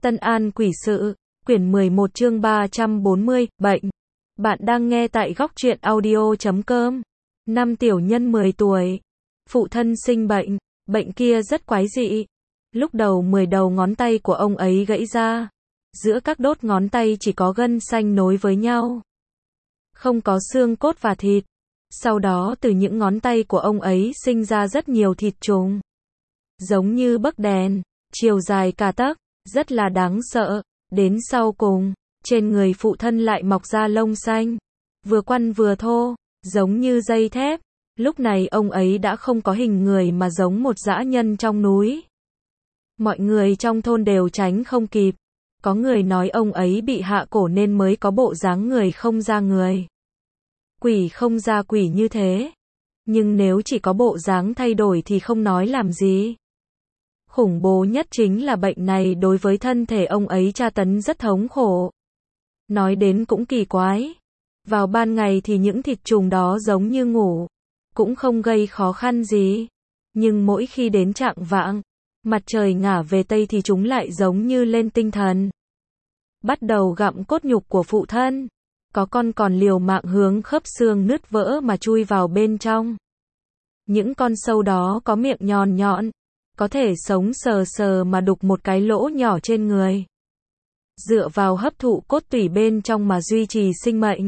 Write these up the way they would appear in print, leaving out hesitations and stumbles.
Tân An Quỷ Sự, quyển 11 chương 340, bệnh. Bạn đang nghe tại góc truyện audio.com. Năm tiểu nhân 10 tuổi. Phụ thân sinh bệnh. Bệnh kia rất quái dị. Lúc đầu 10 đầu ngón tay của ông ấy gãy ra. Giữa các đốt ngón tay chỉ có gân xanh nối với nhau. Không có xương cốt và thịt. Sau đó từ những ngón tay của ông ấy sinh ra rất nhiều thịt trùng. Giống như bấc đèn, chiều dài cả tấc, rất là đáng sợ. Đến sau cùng, trên người phụ thân lại mọc ra lông xanh. Vừa quăn vừa thô, giống như dây thép. Lúc này ông ấy đã không có hình người mà giống một dã nhân trong núi. Mọi người trong thôn đều tránh không kịp. Có người nói ông ấy bị hạ cổ nên mới có bộ dáng người không ra người. Quỷ không ra quỷ như thế. Nhưng nếu chỉ có bộ dáng thay đổi thì không nói làm gì. Khủng bố nhất chính là bệnh này đối với thân thể ông ấy tra tấn rất thống khổ. Nói đến cũng kỳ quái. Vào ban ngày thì những thịt trùng đó giống như ngủ. Cũng không gây khó khăn gì. Nhưng mỗi khi đến chạng vạng, mặt trời ngả về Tây thì chúng lại giống như lên tinh thần. Bắt đầu gặm cốt nhục của phụ thân. Có con còn liều mạng hướng khớp xương nứt vỡ mà chui vào bên trong. Những con sâu đó có miệng nhọn nhọn. Có thể sống sờ sờ mà đục một cái lỗ nhỏ trên người. Dựa vào hấp thụ cốt tủy bên trong mà duy trì sinh mệnh.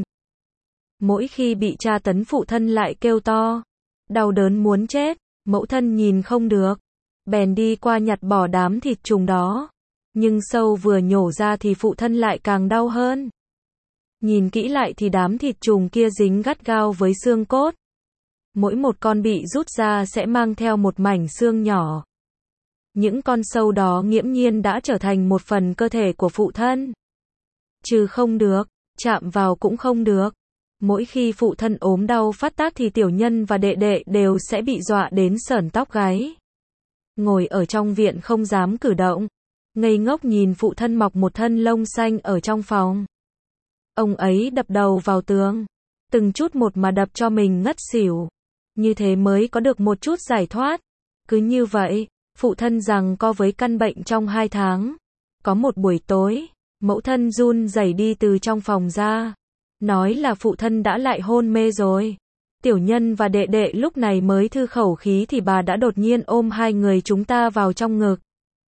Mỗi khi bị tra tấn phụ thân lại kêu to. Đau đớn muốn chết, mẫu thân nhìn không được. Bèn đi qua nhặt bỏ đám thịt trùng đó. Nhưng sâu vừa nhổ ra thì phụ thân lại càng đau hơn. Nhìn kỹ lại thì đám thịt trùng kia dính gắt gao với xương cốt. Mỗi một con bị rút ra sẽ mang theo một mảnh xương nhỏ. Những con sâu đó nghiễm nhiên đã trở thành một phần cơ thể của phụ thân. Trừ không được, chạm vào cũng không được. Mỗi khi phụ thân ốm đau phát tác thì tiểu nhân và đệ đệ đều sẽ bị dọa đến sởn tóc gáy. Ngồi ở trong viện không dám cử động. Ngây ngốc nhìn phụ thân mọc một thân lông xanh ở trong phòng. Ông ấy đập đầu vào tường. Từng chút một mà đập cho mình ngất xỉu. Như thế mới có được một chút giải thoát. Cứ như vậy, phụ thân giằng co với căn bệnh trong 2 tháng. Có một buổi tối, mẫu thân run rẩy đi từ trong phòng ra. Nói là phụ thân đã lại hôn mê rồi. Tiểu nhân và đệ đệ lúc này mới thư khẩu khí thì bà đã đột nhiên ôm hai người chúng ta vào trong ngực.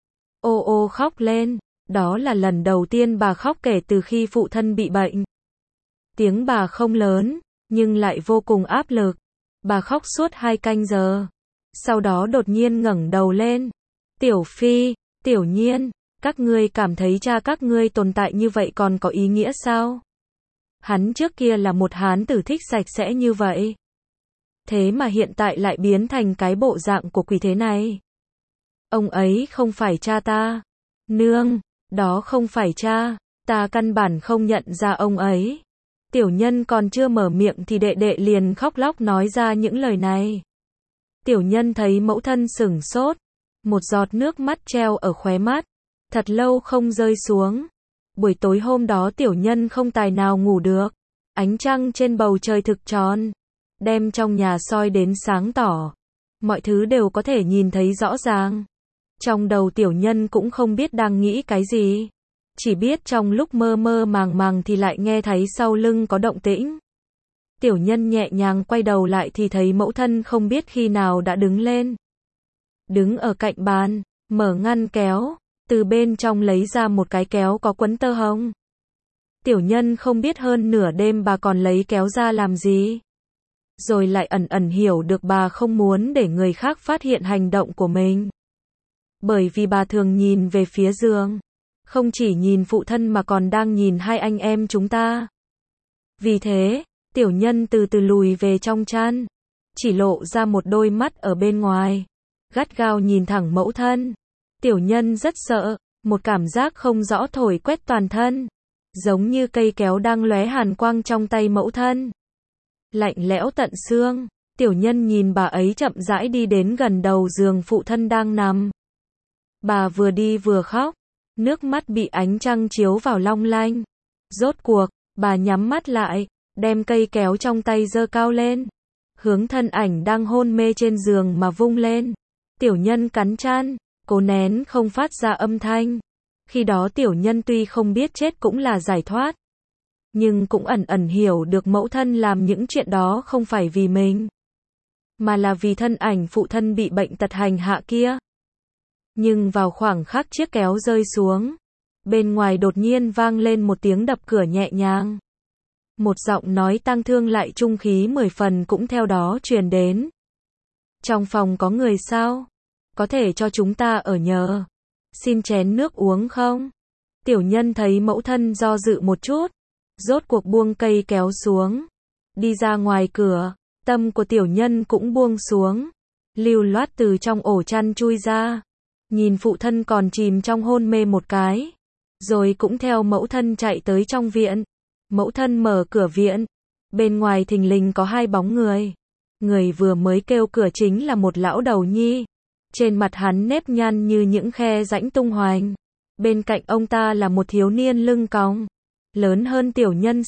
Ô ô khóc lên. Đó là lần đầu tiên bà khóc kể từ khi phụ thân bị bệnh. Tiếng bà không lớn, nhưng lại vô cùng áp lực. Bà khóc suốt 2 canh giờ. Sau đó đột nhiên ngẩng đầu lên. Tiểu Phi, Tiểu Nhiên, các ngươi cảm thấy cha các ngươi tồn tại như vậy còn có ý nghĩa sao? Hắn trước kia là một hán tử thích sạch sẽ như vậy. Thế mà hiện tại lại biến thành cái bộ dạng của quỷ thế này. Ông ấy không phải cha ta. Nương, đó không phải cha, ta căn bản không nhận ra ông ấy. Tiểu nhân còn chưa mở miệng thì đệ đệ liền khóc lóc nói ra những lời này. Tiểu nhân thấy mẫu thân sửng sốt. Một giọt nước mắt treo ở khóe mắt. Thật lâu không rơi xuống. Buổi tối hôm đó tiểu nhân không tài nào ngủ được. Ánh trăng trên bầu trời thực tròn. Đem trong nhà soi đến sáng tỏ. Mọi thứ đều có thể nhìn thấy rõ ràng. Trong đầu tiểu nhân cũng không biết đang nghĩ cái gì. Chỉ biết trong lúc mơ mơ màng màng thì lại nghe thấy sau lưng có động tĩnh. Tiểu nhân nhẹ nhàng quay đầu lại thì thấy mẫu thân không biết khi nào đã đứng lên. Đứng ở cạnh bàn, mở ngăn kéo, từ bên trong lấy ra một cái kéo có quấn tơ hồng. Tiểu nhân không biết hơn nửa đêm bà còn lấy kéo ra làm gì. Rồi lại ẩn ẩn hiểu được bà không muốn để người khác phát hiện hành động của mình. Bởi vì bà thường nhìn về phía giường. Không chỉ nhìn phụ thân mà còn đang nhìn hai anh em chúng ta. Vì thế, tiểu nhân từ từ lùi về trong chăn. Chỉ lộ ra một đôi mắt ở bên ngoài. Gắt gao nhìn thẳng mẫu thân. Tiểu nhân rất sợ. Một cảm giác không rõ thổi quét toàn thân. Giống như cây kéo đang lóe hàn quang trong tay mẫu thân. Lạnh lẽo tận xương. Tiểu nhân nhìn bà ấy chậm rãi đi đến gần đầu giường phụ thân đang nằm. Bà vừa đi vừa khóc. Nước mắt bị ánh trăng chiếu vào long lanh. Rốt cuộc, bà nhắm mắt lại, đem cây kéo trong tay giơ cao lên. Hướng thân ảnh đang hôn mê trên giường mà vung lên. Tiểu nhân cắn trán, cố nén không phát ra âm thanh. Khi đó tiểu nhân tuy không biết chết cũng là giải thoát, nhưng cũng ẩn ẩn hiểu được mẫu thân làm những chuyện đó không phải vì mình, mà là vì thân ảnh phụ thân bị bệnh tật hành hạ kia. Nhưng vào khoảng khắc chiếc kéo rơi xuống, bên ngoài đột nhiên vang lên một tiếng đập cửa nhẹ nhàng. Một giọng nói tang thương lại trung khí 10 phần cũng theo đó truyền đến. Trong phòng có người sao? Có thể cho chúng ta ở nhờ. Xin chén nước uống không? Tiểu nhân thấy mẫu thân do dự một chút, rốt cuộc buông cây kéo xuống, đi ra ngoài cửa, tâm của tiểu nhân cũng buông xuống, lưu loát từ trong ổ chăn chui ra, nhìn phụ thân còn chìm trong hôn mê một cái, rồi cũng theo mẫu thân chạy tới trong viện. Mẫu thân mở cửa viện, bên ngoài thình lình có hai bóng người. Người vừa mới kêu cửa chính là một lão đầu nhi, trên mặt hắn nếp nhăn như những khe rãnh tung hoành. Bên cạnh ông ta là một thiếu niên lưng còng, lớn hơn tiểu nhân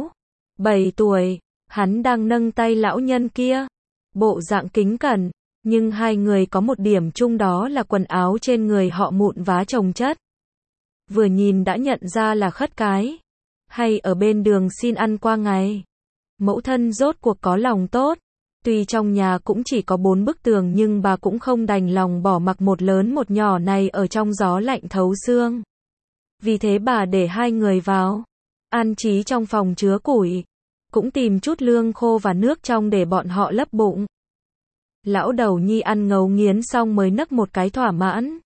6-7 tuổi, hắn đang nâng tay lão nhân kia, bộ dạng kính cẩn, nhưng hai người có một điểm chung đó là quần áo trên người họ mụn vá chồng chất. Vừa nhìn đã nhận ra là khất cái, hay ở bên đường xin ăn qua ngày. Mẫu thân rốt cuộc có lòng tốt, tuy trong nhà cũng chỉ có 4 bức tường nhưng bà cũng không đành lòng bỏ mặc một lớn một nhỏ này ở trong gió lạnh thấu xương. Vì thế bà để hai người vào, an trí trong phòng chứa củi, cũng tìm chút lương khô và nước trong để bọn họ lấp bụng. Lão đầu nhi ăn ngấu nghiến xong mới nấc một cái thỏa mãn.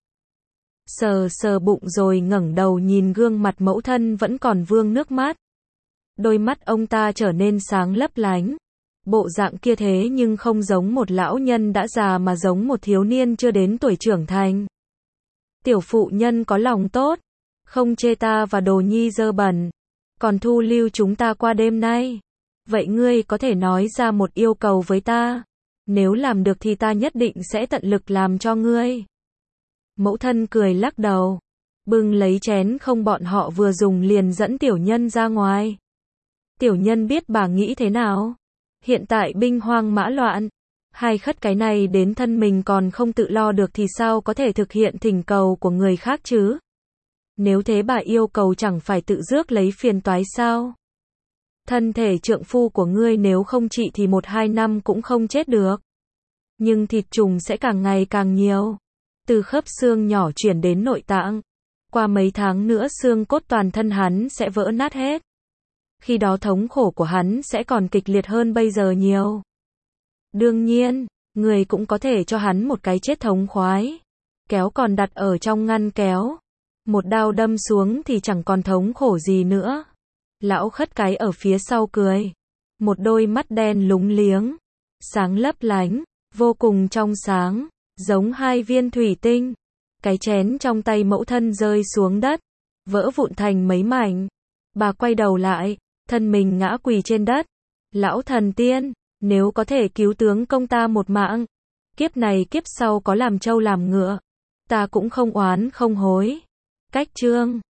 Sờ sờ bụng rồi ngẩng đầu nhìn gương mặt mẫu thân vẫn còn vương nước mắt. Đôi mắt ông ta trở nên sáng lấp lánh. Bộ dạng kia thế nhưng không giống một lão nhân đã già mà giống một thiếu niên chưa đến tuổi trưởng thành. Tiểu phụ nhân có lòng tốt, không chê ta và đồ nhi dơ bẩn, còn thu lưu chúng ta qua đêm nay. Vậy ngươi có thể nói ra một yêu cầu với ta, nếu làm được thì ta nhất định sẽ tận lực làm cho ngươi. Mẫu thân cười lắc đầu, bưng lấy chén không bọn họ vừa dùng liền dẫn tiểu nhân ra ngoài. Tiểu nhân biết bà nghĩ thế nào. Hiện tại binh hoang mã loạn, hai khất cái này đến thân mình còn không tự lo được thì sao có thể thực hiện thỉnh cầu của người khác chứ? Nếu thế bà yêu cầu chẳng phải tự rước lấy phiền toái sao? Thân thể trượng phu của ngươi nếu không trị thì 1-2 năm cũng không chết được. Nhưng thịt trùng sẽ càng ngày càng nhiều. Từ khớp xương nhỏ chuyển đến nội tạng. Qua mấy tháng nữa xương cốt toàn thân hắn sẽ vỡ nát hết. Khi đó thống khổ của hắn sẽ còn kịch liệt hơn bây giờ nhiều. Đương nhiên, người cũng có thể cho hắn một cái chết thống khoái. Kéo còn đặt ở trong ngăn kéo. Một đao đâm xuống thì chẳng còn thống khổ gì nữa. Lão khất cái ở phía sau cười. Một đôi mắt đen lúng liếng, sáng lấp lánh, vô cùng trong sáng, giống hai viên thủy tinh. Cái chén trong tay mẫu thân rơi xuống đất, vỡ vụn thành mấy mảnh. Bà quay đầu lại, thân mình ngã quỳ trên đất. Lão thần tiên, nếu có thể cứu tướng công ta một mạng, kiếp này kiếp sau có làm trâu làm ngựa, ta cũng không oán không hối. Cách chương